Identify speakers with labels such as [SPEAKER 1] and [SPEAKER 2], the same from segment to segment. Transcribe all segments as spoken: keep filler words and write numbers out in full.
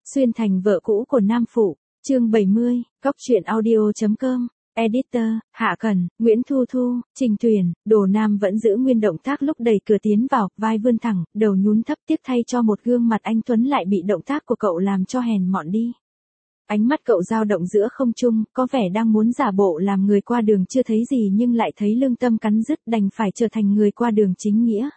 [SPEAKER 1] Xuyên thành vợ cũ của nam phụ, chương bảy mươi, Cóc truyện audio.com, Editor, Hạ Cần, Nguyễn Thu Thu, Trình Tuyền, Đồ Nam vẫn giữ nguyên động tác lúc đẩy cửa tiến vào, vai vươn thẳng, đầu nhún thấp tiếc thay cho một gương mặt anh Tuấn lại bị động tác của cậu làm cho hèn mọn đi. Ánh mắt cậu dao động giữa không trung, có vẻ đang muốn giả bộ làm người qua đường chưa thấy gì nhưng lại thấy lương tâm cắn rứt đành phải trở thành người qua đường chính nghĩa.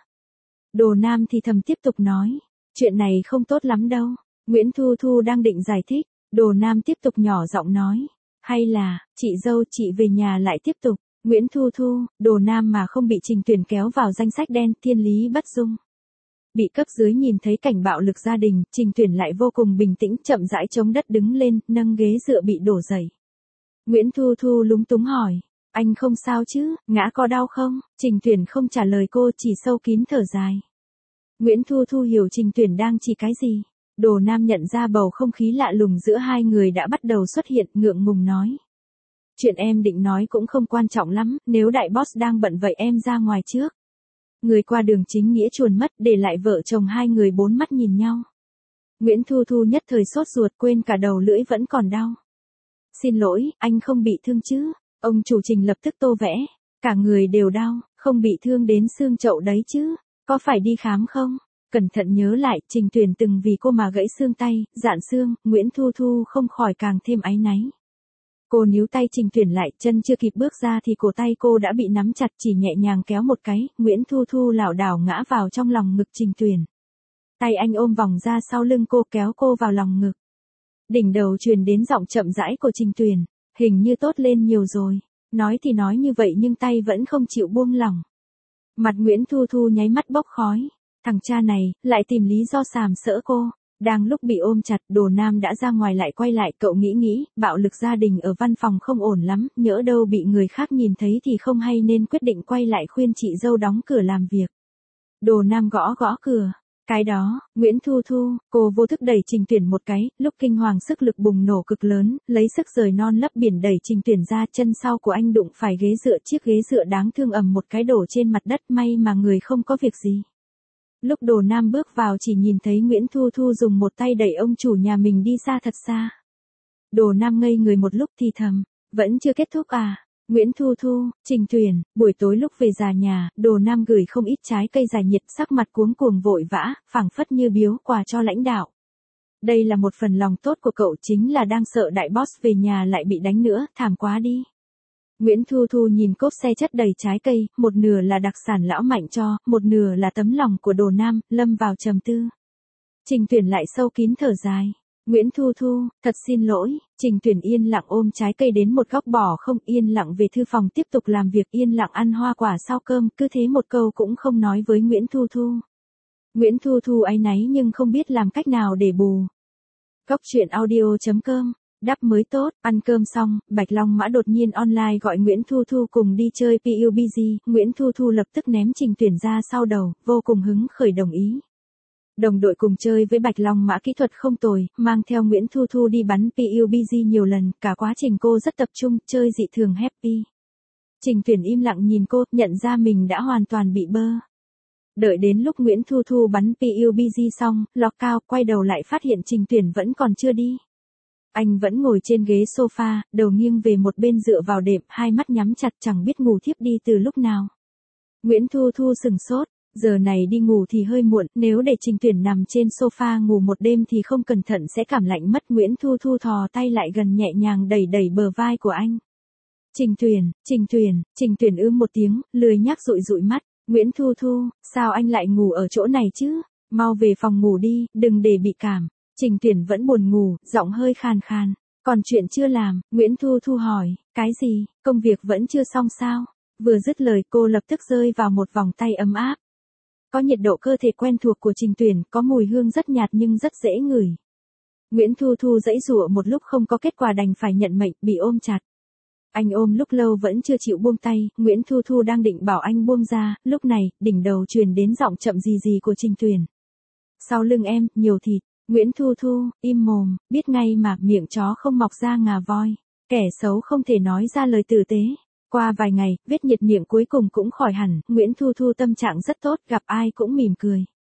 [SPEAKER 1] Đồ Nam thì thầm tiếp tục nói, chuyện này không tốt lắm đâu. Nguyễn Thu Thu đang định giải thích, Đồ Nam tiếp tục nhỏ giọng nói, hay là, chị dâu chị về nhà lại tiếp tục. Nguyễn Thu Thu, Đồ Nam mà không bị Trình Tuyền kéo vào danh sách đen, thiên lý bất dung. Bị cấp dưới nhìn thấy cảnh bạo lực gia đình, Trình Tuyền lại vô cùng bình tĩnh chậm rãi chống đất đứng lên, nâng ghế dựa bị đổ dày. Nguyễn Thu Thu lúng túng hỏi, anh không sao chứ, ngã có đau không? Trình Tuyền không trả lời cô, chỉ sâu kín thở dài. Nguyễn Thu Thu hiểu Trình Tuyền đang chỉ cái gì. Đồ Nam nhận ra bầu không khí lạ lùng giữa hai người đã bắt đầu xuất hiện, ngượng ngùng nói. Chuyện em định nói cũng không quan trọng lắm, nếu đại boss đang bận vậy em ra ngoài trước. Người qua đường chính nghĩa chuồn mất, để lại vợ chồng hai người bốn mắt nhìn nhau. Nguyễn Thu Thu nhất thời sốt ruột quên cả đầu lưỡi vẫn còn đau. Xin lỗi, anh không bị thương chứ? Ông chủ Trình lập tức tô vẽ. Cả người đều đau, không bị thương đến xương chậu đấy chứ? Có phải đi khám không? Cẩn thận nhớ lại, Trình Tuyền từng vì cô mà gãy xương tay, dạn xương, Nguyễn Thu Thu không khỏi càng thêm áy náy. Cô níu tay Trình Tuyền lại, chân chưa kịp bước ra thì cổ tay cô đã bị nắm chặt, chỉ nhẹ nhàng kéo một cái, Nguyễn Thu Thu lảo đảo ngã vào trong lòng ngực Trình Tuyền. Tay anh ôm vòng ra sau lưng cô kéo cô vào lòng ngực. Đỉnh đầu truyền đến giọng chậm rãi của Trình Tuyền, hình như tốt lên nhiều rồi. Nói thì nói như vậy nhưng tay vẫn không chịu buông lỏng. Mặt Nguyễn Thu Thu nháy mắt bốc khói. Thằng cha này, lại tìm lý do sàm sỡ cô. Đang lúc bị ôm chặt, Đồ Nam đã ra ngoài lại quay lại, cậu nghĩ nghĩ, bạo lực gia đình ở văn phòng không ổn lắm, nhỡ đâu bị người khác nhìn thấy thì không hay nên quyết định quay lại khuyên chị dâu đóng cửa làm việc. Đồ Nam gõ gõ cửa. Cái đó, Nguyễn Thu Thu, cô vô thức đẩy Trình Tuyền một cái, lúc kinh hoàng sức lực bùng nổ cực lớn, lấy sức rời non lấp biển đẩy Trình Tuyền ra, chân sau của anh đụng phải ghế dựa, chiếc ghế dựa đáng thương ầm một cái đổ trên mặt đất, may mà người không có việc gì. Lúc Đồ Nam bước vào chỉ nhìn thấy Nguyễn Thu Thu dùng một tay đẩy ông chủ nhà mình đi xa thật xa. Đồ Nam ngây người một lúc thì thầm, vẫn chưa kết thúc à? Nguyễn Thu Thu, Trình Tuyền, buổi tối lúc về già nhà, Đồ Nam gửi không ít trái cây giải nhiệt, sắc mặt cuống cuồng vội vã, phảng phất như biếu quà cho lãnh đạo. Đây là một phần lòng tốt của cậu, chính là đang sợ đại boss về nhà lại bị đánh nữa, thảm quá đi. Nguyễn Thu Thu nhìn cốp xe chất đầy trái cây, một nửa là đặc sản lão Mạnh cho, một nửa là tấm lòng của Đồ Nam, lâm vào trầm tư. Trình Tuyền lại sâu kín thở dài. Nguyễn Thu Thu, thật xin lỗi. Trình Tuyền yên lặng ôm trái cây đến một góc bỏ không, yên lặng về thư phòng tiếp tục làm việc, yên lặng ăn hoa quả sau cơm, cứ thế một câu cũng không nói với Nguyễn Thu Thu. Nguyễn Thu Thu áy náy nhưng không biết làm cách nào để bù. Cóc truyện audio.com, đắp mới tốt, ăn cơm xong, Bạch Long Mã đột nhiên online gọi Nguyễn Thu Thu cùng đi chơi pê u bê giê, Nguyễn Thu Thu lập tức ném Trình Tuyền ra sau đầu, vô cùng hứng khởi đồng ý. Đồng đội cùng chơi với Bạch Long Mã kỹ thuật không tồi, mang theo Nguyễn Thu Thu đi bắn pê u bê giê nhiều lần, cả quá trình cô rất tập trung, chơi dị thường happy. Trình Tuyền im lặng nhìn cô, nhận ra mình đã hoàn toàn bị bơ. Đợi đến lúc Nguyễn Thu Thu bắn pê u bê giê xong, lọc cao, quay đầu lại phát hiện Trình Tuyền vẫn còn chưa đi. Anh vẫn ngồi trên ghế sofa, đầu nghiêng về một bên dựa vào đệm, hai mắt nhắm chặt chẳng biết ngủ thiếp đi từ lúc nào. Nguyễn Thu Thu sừng sốt, giờ này đi ngủ thì hơi muộn, nếu để Trình Tuyền nằm trên sofa ngủ một đêm thì không cẩn thận sẽ cảm lạnh mất. Nguyễn Thu Thu thò tay lại gần nhẹ nhàng đẩy đẩy bờ vai của anh. Trình Tuyền, Trình Tuyền, Trình Tuyền ưm một tiếng, lười nhác dụi dụi mắt. Nguyễn Thu Thu, sao anh lại ngủ ở chỗ này chứ? Mau về phòng ngủ đi, đừng để bị cảm. Trình Tuyền vẫn buồn ngủ, giọng hơi khàn khàn. Còn chuyện chưa làm, Nguyễn Thu Thu hỏi, cái gì, công việc vẫn chưa xong sao? Vừa dứt lời cô lập tức rơi vào một vòng tay ấm áp. Có nhiệt độ cơ thể quen thuộc của Trình Tuyền, có mùi hương rất nhạt nhưng rất dễ ngửi. Nguyễn Thu Thu giãy giụa một lúc không có kết quả đành phải nhận mệnh, bị ôm chặt. Anh ôm lúc lâu vẫn chưa chịu buông tay, Nguyễn Thu Thu đang định bảo anh buông ra, lúc này, đỉnh đầu truyền đến giọng chậm gì gì của Trình Tuyền. Sau lưng em, nhiều thịt. Nguyễn Thu Thu, im mồm, biết ngay mà, miệng chó không mọc ra ngà voi. Kẻ xấu không thể nói ra lời tử tế. Qua vài ngày, vết nhiệt miệng cuối cùng cũng khỏi hẳn, Nguyễn Thu Thu tâm trạng rất tốt, gặp ai cũng mỉm cười.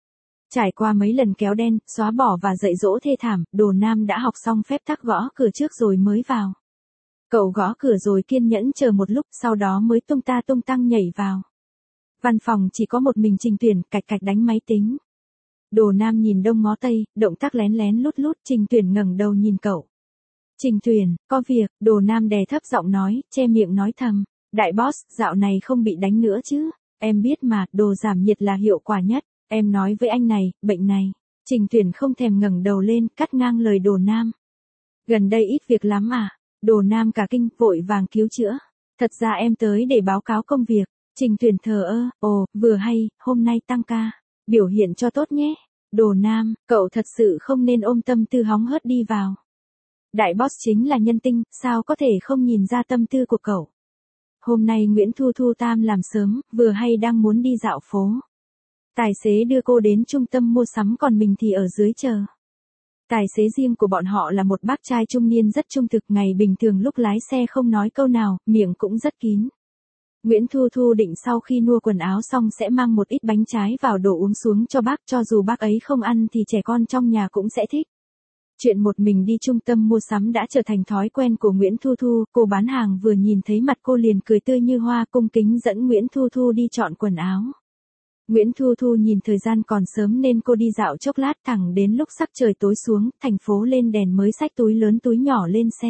[SPEAKER 1] Trải qua mấy lần kéo đen, xóa bỏ và dạy dỗ thê thảm, Đồ Nam đã học xong phép tắc gõ cửa trước rồi mới vào. Cậu gõ cửa rồi kiên nhẫn chờ một lúc, sau đó mới tung ta tung tăng nhảy vào. Văn phòng chỉ có một mình Trình Tuyển, cạch cạch đánh máy tính. Đồ Nam nhìn đông ngó tây, động tác lén lén lút lút, Trình Tuyển ngẩng đầu nhìn cậu. Trình Tuyển, có việc, Đồ Nam đè thấp giọng nói, che miệng nói thầm. Đại boss, dạo này không bị đánh nữa chứ? Em biết mà, đồ giảm nhiệt là hiệu quả nhất. Em nói với anh này, bệnh này. Trình Tuyển không thèm ngẩng đầu lên, cắt ngang lời Đồ Nam. Gần đây ít việc lắm à? Đồ Nam cả kinh, vội vàng cứu chữa. Thật ra em tới để báo cáo công việc. Trình Tuyển thờ ơ, ồ, vừa hay, hôm nay tăng ca. Biểu hiện cho tốt nhé. Đồ Nam, cậu thật sự không nên ôm tâm tư hóng hớt đi vào. Đại boss chính là nhân tinh, sao có thể không nhìn ra tâm tư của cậu. Hôm nay Nguyễn Thu Thu tam làm sớm, vừa hay đang muốn đi dạo phố. Tài xế đưa cô đến trung tâm mua sắm còn mình thì ở dưới chờ. Tài xế riêng của bọn họ là một bác trai trung niên rất trung thực, ngày bình thường lúc lái xe không nói câu nào, miệng cũng rất kín. Nguyễn Thu Thu định sau khi mua quần áo xong sẽ mang một ít bánh trái vào đồ uống xuống cho bác, cho dù bác ấy không ăn thì trẻ con trong nhà cũng sẽ thích. Chuyện một mình đi trung tâm mua sắm đã trở thành thói quen của Nguyễn Thu Thu, cô bán hàng vừa nhìn thấy mặt cô liền cười tươi như hoa, cung kính dẫn Nguyễn Thu Thu đi chọn quần áo. Nguyễn Thu Thu nhìn thời gian còn sớm nên cô đi dạo chốc lát, thẳng đến lúc sắc trời tối xuống, thành phố lên đèn mới xách túi lớn túi nhỏ lên xe.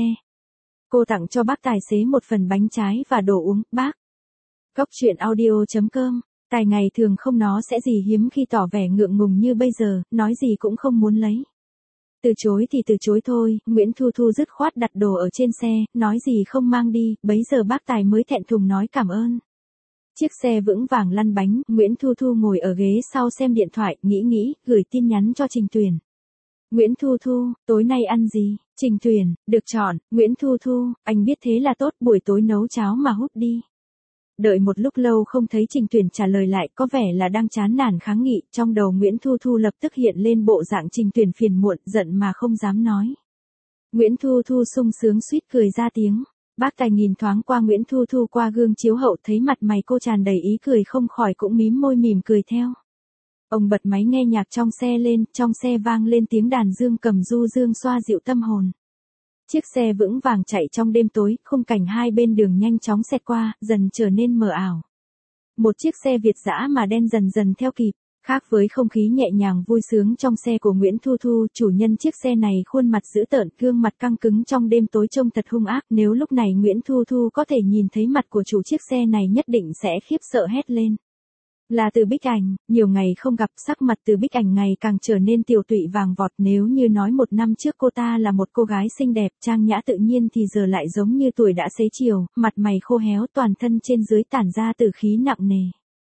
[SPEAKER 1] Cô tặng cho bác tài xế một phần bánh trái và đồ uống, bác. Góc truyện audio chấm com, tài ngày thường không nó sẽ gì hiếm khi tỏ vẻ ngượng ngùng như bây giờ, nói gì cũng không muốn lấy. Từ chối thì từ chối thôi, Nguyễn Thu Thu dứt khoát đặt đồ ở trên xe, nói gì không mang đi, bấy giờ bác tài mới thẹn thùng nói cảm ơn. Chiếc xe vững vàng lăn bánh, Nguyễn Thu Thu ngồi ở ghế sau xem điện thoại, nghĩ nghĩ, gửi tin nhắn cho Trình Tuyển. Nguyễn Thu Thu, tối nay ăn gì? Trình Tuyển, được chọn, Nguyễn Thu Thu, anh biết thế là tốt, buổi tối nấu cháo mà hút đi. Đợi một lúc lâu không thấy Trình Tuyển trả lời lại, có vẻ là đang chán nản kháng nghị, trong đầu Nguyễn Thu Thu lập tức hiện lên bộ dạng Trình Tuyển phiền muộn, giận mà không dám nói. Nguyễn Thu Thu sung sướng suýt cười ra tiếng. Bác tài nhìn thoáng qua Nguyễn Thu Thu qua gương chiếu hậu, thấy mặt mày cô tràn đầy ý cười không khỏi cũng mím môi mỉm cười theo. Ông bật máy nghe nhạc trong xe lên, trong xe vang lên tiếng đàn dương cầm du dương xoa dịu tâm hồn. Chiếc xe vững vàng chạy trong đêm tối, khung cảnh hai bên đường nhanh chóng xẹt qua, dần trở nên mờ ảo. Một chiếc xe Việt dã mà đen dần dần theo kịp. Khác với không khí nhẹ nhàng vui sướng trong xe của Nguyễn Thu Thu, chủ nhân chiếc xe này khuôn mặt dữ tợn, gương mặt căng cứng trong đêm tối trông thật hung ác. Nếu lúc này Nguyễn Thu Thu có thể nhìn thấy mặt của chủ chiếc xe này nhất định sẽ khiếp sợ hét lên. Là Từ Bích Ảnh, nhiều ngày không gặp, sắc mặt Từ Bích Ảnh ngày càng trở nên tiều tụy vàng vọt. Nếu như nói một năm trước cô ta là một cô gái xinh đẹp, trang nhã tự nhiên thì giờ lại giống như tuổi đã xế chiều, mặt mày khô héo, toàn thân trên dưới tản ra tử khí nặng nề.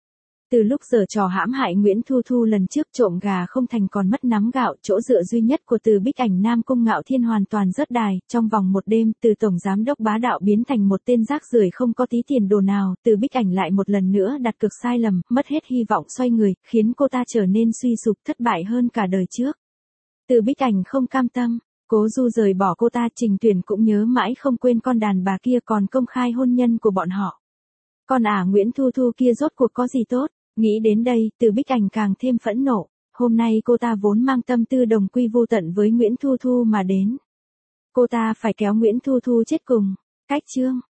[SPEAKER 1] Từ lúc giở trò hãm hại Nguyễn Thu Thu lần trước, trộm gà không thành còn mất nắm gạo, chỗ dựa duy nhất của Từ Bích Ảnh Nam Cung Ngạo Thiên hoàn toàn rớt đài, trong vòng một đêm, từ tổng giám đốc bá đạo biến thành một tên rác rưởi không có tí tiền đồ nào, Từ Bích Ảnh lại một lần nữa đặt cược sai lầm, mất hết hy vọng xoay người, khiến cô ta trở nên suy sụp thất bại hơn cả đời trước. Từ Bích Ảnh không cam tâm, cố du rời bỏ cô ta, Trình Tuyển cũng nhớ mãi không quên con đàn bà kia còn công khai hôn nhân của bọn họ. Con ả Nguyễn Thu Thu kia rốt cuộc có gì tốt? Nghĩ đến đây, Từ Bích Ảnh càng thêm phẫn nộ. Hôm nay cô ta vốn mang tâm tư đồng quy vô tận với Nguyễn Thu Thu mà đến. Cô ta phải kéo Nguyễn Thu Thu chết cùng. Cách chương.